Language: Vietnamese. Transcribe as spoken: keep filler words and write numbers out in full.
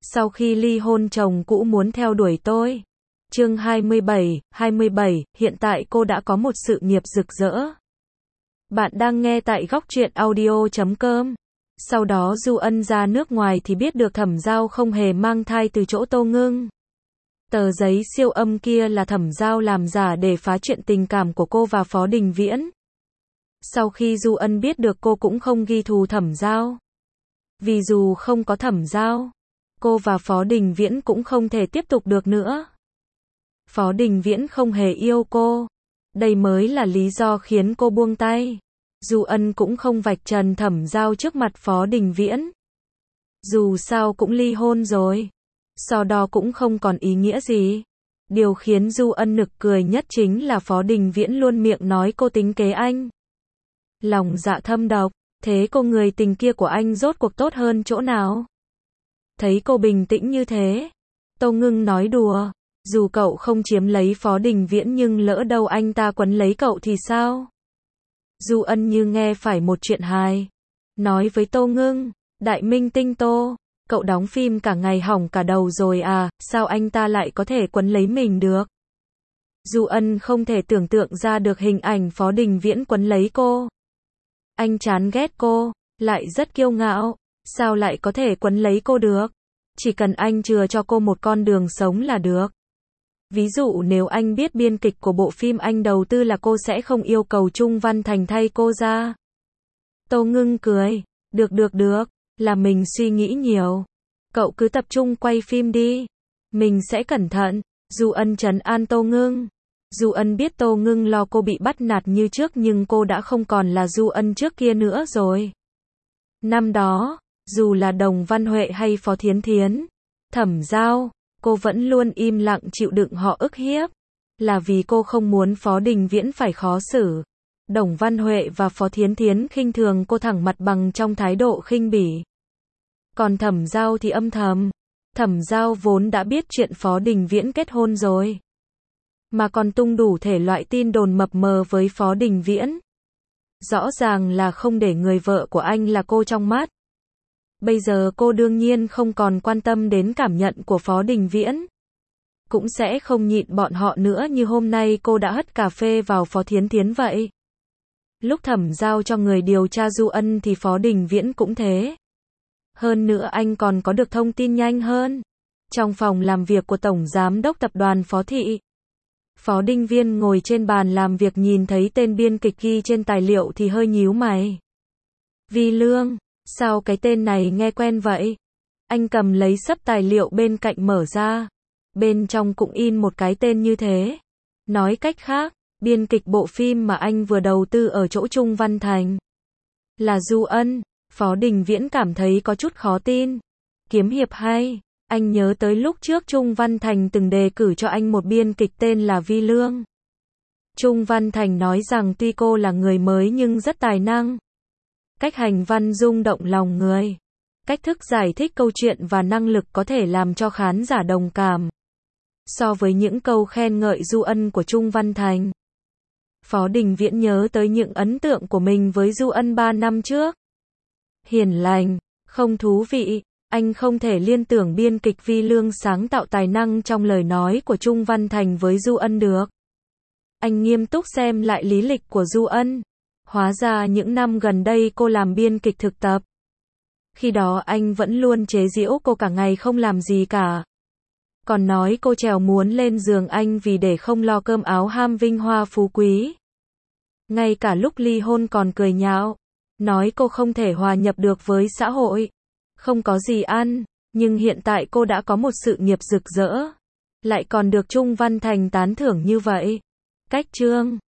Sau khi ly hôn chồng cũ muốn theo đuổi tôi. Chương hai mươi bảy, hai mươi bảy, hiện tại cô đã có một sự nghiệp rực rỡ. Bạn đang nghe tại góc truyện audio chấm com. Sau đó Du Ân ra nước ngoài thì biết được Thẩm Giao không hề mang thai từ chỗ Tô Ngưng. Tờ giấy siêu âm kia là Thẩm Giao làm giả để phá chuyện tình cảm của cô và Phó Đình Viễn. Sau khi Du Ân biết được, cô cũng không ghi thù Thẩm Giao. Vì dù không có Thẩm Giao, cô và Phó Đình Viễn cũng không thể tiếp tục được nữa. Phó Đình Viễn không hề yêu cô. Đây mới là lý do khiến cô buông tay. Du Ân cũng không vạch trần Thẩm Giao trước mặt Phó Đình Viễn. Dù sao cũng ly hôn rồi. So đo cũng không còn ý nghĩa gì. Điều khiến Du Ân nực cười nhất chính là Phó Đình Viễn luôn miệng nói cô tính kế anh. Lòng dạ thâm độc. Thế cô người tình kia của anh rốt cuộc tốt hơn chỗ nào? Thấy cô bình tĩnh như thế, Tô Ngưng nói đùa. Dù cậu không chiếm lấy Phó Đình Viễn nhưng lỡ đâu anh ta quấn lấy cậu thì sao? Du Ân như nghe phải một chuyện hài. Nói với Tô Ngưng, đại minh tinh Tô, cậu đóng phim cả ngày hỏng cả đầu rồi à, sao anh ta lại có thể quấn lấy mình được? Du Ân không thể tưởng tượng ra được hình ảnh Phó Đình Viễn quấn lấy cô. Anh chán ghét cô, lại rất kiêu ngạo, sao lại có thể quấn lấy cô được? Chỉ cần anh chừa cho cô một con đường sống là được. Ví dụ nếu anh biết biên kịch của bộ phim anh đầu tư là cô sẽ không yêu cầu Trung Văn Thành thay cô ra. Tô Ngưng cười, được được được, là mình suy nghĩ nhiều. Cậu cứ tập trung quay phim đi, mình sẽ cẩn thận. Du Ân trấn an Tô Ngưng. Du Ân biết Tô Ngưng lo cô bị bắt nạt như trước nhưng cô đã không còn là Du Ân trước kia nữa rồi. Năm đó, dù là Đồng Văn Huệ hay Phó Thiến Thiến, Thẩm Giao, cô vẫn luôn im lặng chịu đựng họ ức hiếp. Là vì cô không muốn Phó Đình Viễn phải khó xử. Đồng Văn Huệ và Phó Thiến Thiến khinh thường cô thẳng mặt bằng trong thái độ khinh bỉ. Còn Thẩm Giao thì âm thầm. Thẩm Giao vốn đã biết chuyện Phó Đình Viễn kết hôn rồi, mà còn tung đủ thể loại tin đồn mập mờ với Phó Đình Viễn. Rõ ràng là không để người vợ của anh là cô trong mắt. Bây giờ cô đương nhiên không còn quan tâm đến cảm nhận của Phó Đình Viễn. Cũng sẽ không nhịn bọn họ nữa như hôm nay cô đã hất cà phê vào Phó Thiến Thiến vậy. Lúc Thẩm Giao cho người điều tra Du Ân thì Phó Đình Viễn cũng thế. Hơn nữa anh còn có được thông tin nhanh hơn. Trong phòng làm việc của Tổng Giám đốc Tập đoàn Phó Thị, Phó Đình Viễn ngồi trên bàn làm việc nhìn thấy tên biên kịch ghi trên tài liệu thì hơi nhíu mày. Vi Lương, sao cái tên này nghe quen vậy? Anh cầm lấy xấp tài liệu bên cạnh mở ra. Bên trong cũng in một cái tên như thế. Nói cách khác, biên kịch bộ phim mà anh vừa đầu tư ở chỗ Trung Văn Thành là Du Ân. Phó Đình Viễn cảm thấy có chút khó tin. Kiếm hiệp hay. Anh nhớ tới lúc trước Trung Văn Thành từng đề cử cho anh một biên kịch tên là Vi Lương. Trung Văn Thành nói rằng tuy cô là người mới nhưng rất tài năng. Cách hành văn rung động lòng người. Cách thức giải thích câu chuyện và năng lực có thể làm cho khán giả đồng cảm. So với những câu khen ngợi Du Ân của Trung Văn Thành, Phó Đình Viễn nhớ tới những ấn tượng của mình với Du Ân ba năm trước. Hiền lành, không thú vị. Anh không thể liên tưởng biên kịch Vi Lương sáng tạo tài năng trong lời nói của Trung Văn Thành với Du Ân được. Anh nghiêm túc xem lại lý lịch của Du Ân. Hóa ra những năm gần đây cô làm biên kịch thực tập. Khi đó anh vẫn luôn chế giễu cô cả ngày không làm gì cả. Còn nói cô trèo muốn lên giường anh vì để không lo cơm áo ham vinh hoa phú quý. Ngay cả lúc ly hôn còn cười nhạo. Nói cô không thể hòa nhập được với xã hội. Không có gì ăn. Nhưng hiện tại cô đã có một sự nghiệp rực rỡ. Lại còn được Trung Văn Thành tán thưởng như vậy. Cách chương